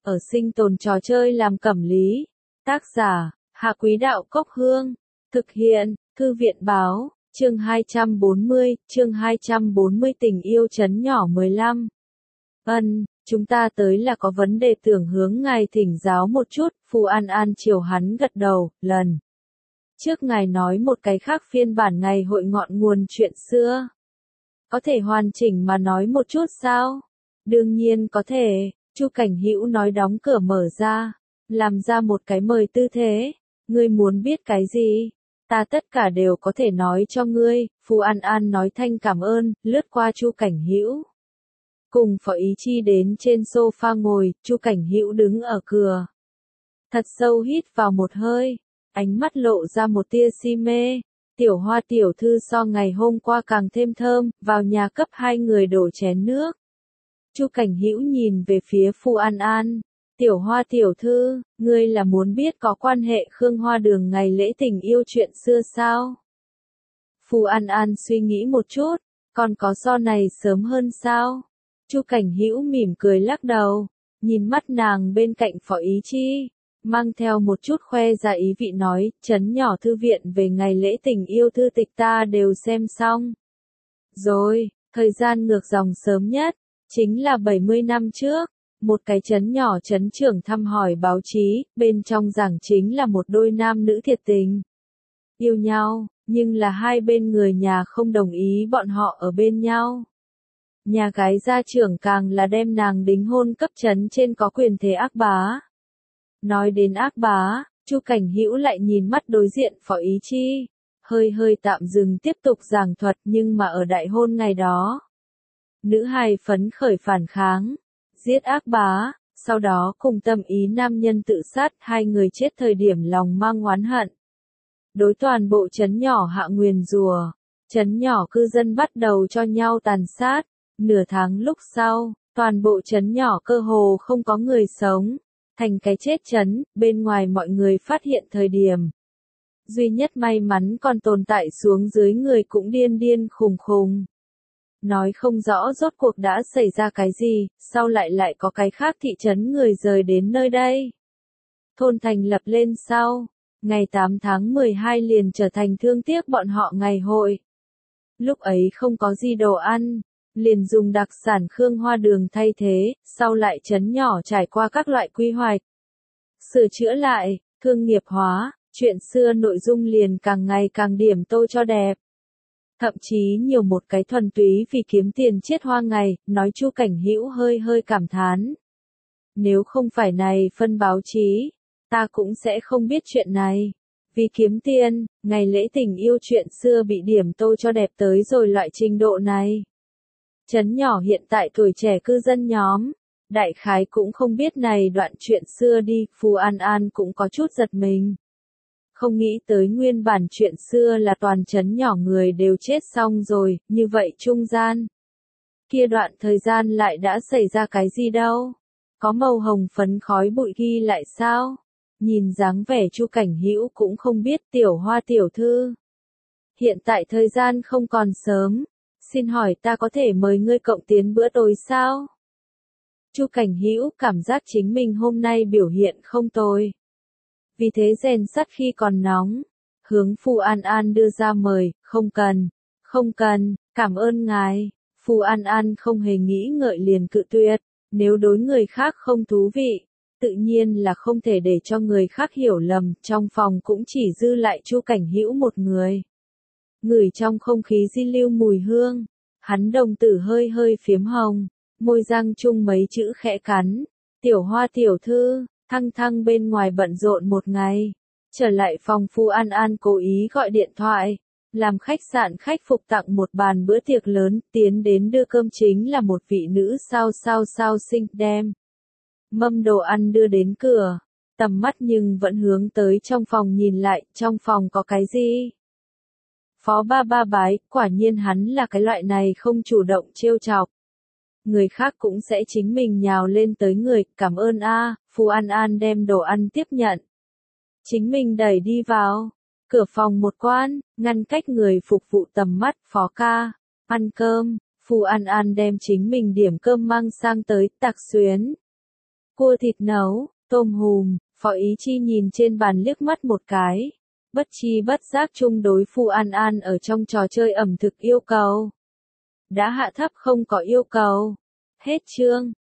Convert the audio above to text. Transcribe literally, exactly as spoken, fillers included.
ở sinh tồn trò chơi làm cẩm lý. Tác giả, Hạ Quý Đạo Cốc Hương. Thực hiện, Thư viện Báo, chương hai trăm bốn mươi, chương hai trăm bốn mươi tình yêu trấn nhỏ mười lăm. Ân, chúng ta tới là có vấn đề tưởng hướng ngài thỉnh giáo một chút, Phù An An chiều hắn gật đầu, lần trước ngài nói một cái khác phiên bản ngày hội ngọn nguồn chuyện xưa. Có thể hoàn chỉnh mà nói một chút sao? Đương nhiên có thể, Chu Cảnh Hữu nói đóng cửa mở ra, làm ra một cái mời tư thế. Ngươi muốn biết cái gì? Ta tất cả đều có thể nói cho ngươi, Phù An An nói thanh cảm ơn, lướt qua Chu Cảnh Hữu. Cùng Phó Ý Chi đến trên sofa ngồi, Chu Cảnh Hữu đứng ở cửa. Thật sâu hít vào một hơi, ánh mắt lộ ra một tia si mê. Tiểu Hoa tiểu thư so ngày hôm qua càng thêm thơm, vào nhà cấp hai người đổ chén nước. Chu Cảnh Hữu nhìn về phía Phù An An. Tiểu Hoa tiểu thư, ngươi là muốn biết có quan hệ Khương Hoa Đường ngày lễ tình yêu chuyện xưa sao? Phù An An suy nghĩ một chút, còn có so này sớm hơn sao? Chu Cảnh Hữu mỉm cười lắc đầu, nhìn mắt nàng bên cạnh Phó Ý Chi, mang theo một chút khoe ra ý vị nói, trấn nhỏ thư viện về ngày lễ tình yêu thư tịch ta đều xem xong. Rồi, thời gian ngược dòng sớm nhất, chính là bảy mươi năm trước. Một cái trấn nhỏ trấn trưởng thăm hỏi báo chí, bên trong giảng chính là một đôi nam nữ thiệt tình. Yêu nhau, nhưng là hai bên người nhà không đồng ý bọn họ ở bên nhau. Nhà gái gia trưởng càng là đem nàng đính hôn cấp trấn trên có quyền thế ác bá. Nói đến ác bá, Chu Cảnh Hữu lại nhìn mắt đối diện Phó Ý Chi, hơi hơi tạm dừng tiếp tục giảng thuật nhưng mà ở đại hôn ngày đó. Nữ hài phấn khởi phản kháng. Giết ác bá, sau đó cùng tâm ý nam nhân tự sát, hai người chết thời điểm lòng mang oán hận. Đối toàn bộ trấn nhỏ hạ nguyền rùa, trấn nhỏ cư dân bắt đầu cho nhau tàn sát. Nửa tháng lúc sau, toàn bộ trấn nhỏ cơ hồ không có người sống, thành cái chết trấn, bên ngoài mọi người phát hiện thời điểm. Duy nhất may mắn còn tồn tại xuống dưới người cũng điên điên khùng khùng. Nói không rõ rốt cuộc đã xảy ra cái gì, sau lại lại có cái khác thị trấn người rời đến nơi đây. Thôn thành lập lên sau, ngày tám tháng mười hai liền trở thành thương tiếc bọn họ ngày hội. Lúc ấy không có gì đồ ăn, liền dùng đặc sản Khương Hoa Đường thay thế, sau lại trấn nhỏ trải qua các loại quy hoạch. Sửa chữa lại, thương nghiệp hóa, chuyện xưa nội dung liền càng ngày càng điểm tô cho đẹp. Thậm chí nhiều một cái thuần túy vì kiếm tiền chết hoa ngày, nói Chu Cảnh Hữu hơi hơi cảm thán. Nếu không phải này phân báo chí, ta cũng sẽ không biết chuyện này. Vì kiếm tiền, ngày lễ tình yêu chuyện xưa bị điểm tô cho đẹp tới rồi loại trình độ này. Trấn nhỏ hiện tại tuổi trẻ cư dân nhóm, đại khái cũng không biết này đoạn chuyện xưa đi, Phù An An cũng có chút giật mình. Không nghĩ tới nguyên bản chuyện xưa là toàn trấn nhỏ người đều chết xong rồi, như vậy trung gian. Kia đoạn thời gian lại đã xảy ra cái gì đâu? Có màu hồng phấn khói bụi ghi lại sao? Nhìn dáng vẻ Chu Cảnh Hữu cũng không biết Tiểu Hoa tiểu thư. Hiện tại thời gian không còn sớm, xin hỏi ta có thể mời ngươi cộng tiến bữa tối sao? Chu Cảnh Hữu cảm giác chính mình hôm nay biểu hiện không tồi. Vì thế rèn sắt khi còn nóng, hướng Phù An An đưa ra mời, không cần, không cần, cảm ơn ngài. Phù An An không hề nghĩ ngợi liền cự tuyệt, nếu đối người khác không thú vị, tự nhiên là không thể để cho người khác hiểu lầm, trong phòng cũng chỉ dư lại Chu Cảnh Hữu một người. Ngửi trong không khí di lưu mùi hương, hắn đồng tử hơi hơi phiếm hồng, môi răng chung mấy chữ khẽ cắn, Tiểu Hoa tiểu thư. Thăng thăng bên ngoài bận rộn một ngày, trở lại phòng Phù An An cố ý gọi điện thoại, làm khách sạn khách phục tặng một bàn bữa tiệc lớn, tiến đến đưa cơm chính là một vị nữ sao sao sao xinh đẹp. Mâm đồ ăn đưa đến cửa, tầm mắt nhưng vẫn hướng tới trong phòng nhìn lại, trong phòng có cái gì? Phó ba ba bái, quả nhiên hắn là cái loại này không chủ động trêu chọc. Người khác cũng sẽ chính mình nhào lên tới người, cảm ơn a. Phù An An đem đồ ăn tiếp nhận. Chính mình đẩy đi vào. Cửa phòng một quan, ngăn cách người phục vụ tầm mắt, Phó ca. Ăn cơm, Phù An An đem chính mình điểm cơm mang sang tới, tạc xuyến. cua thịt nấu, tôm hùm, Phó Ý Chi nhìn trên bàn liếc mắt một cái. Bất chi bất giác chung đối Phu An An ở trong trò chơi ẩm thực yêu cầu. Đã hạ thấp không có yêu cầu. Hết chương.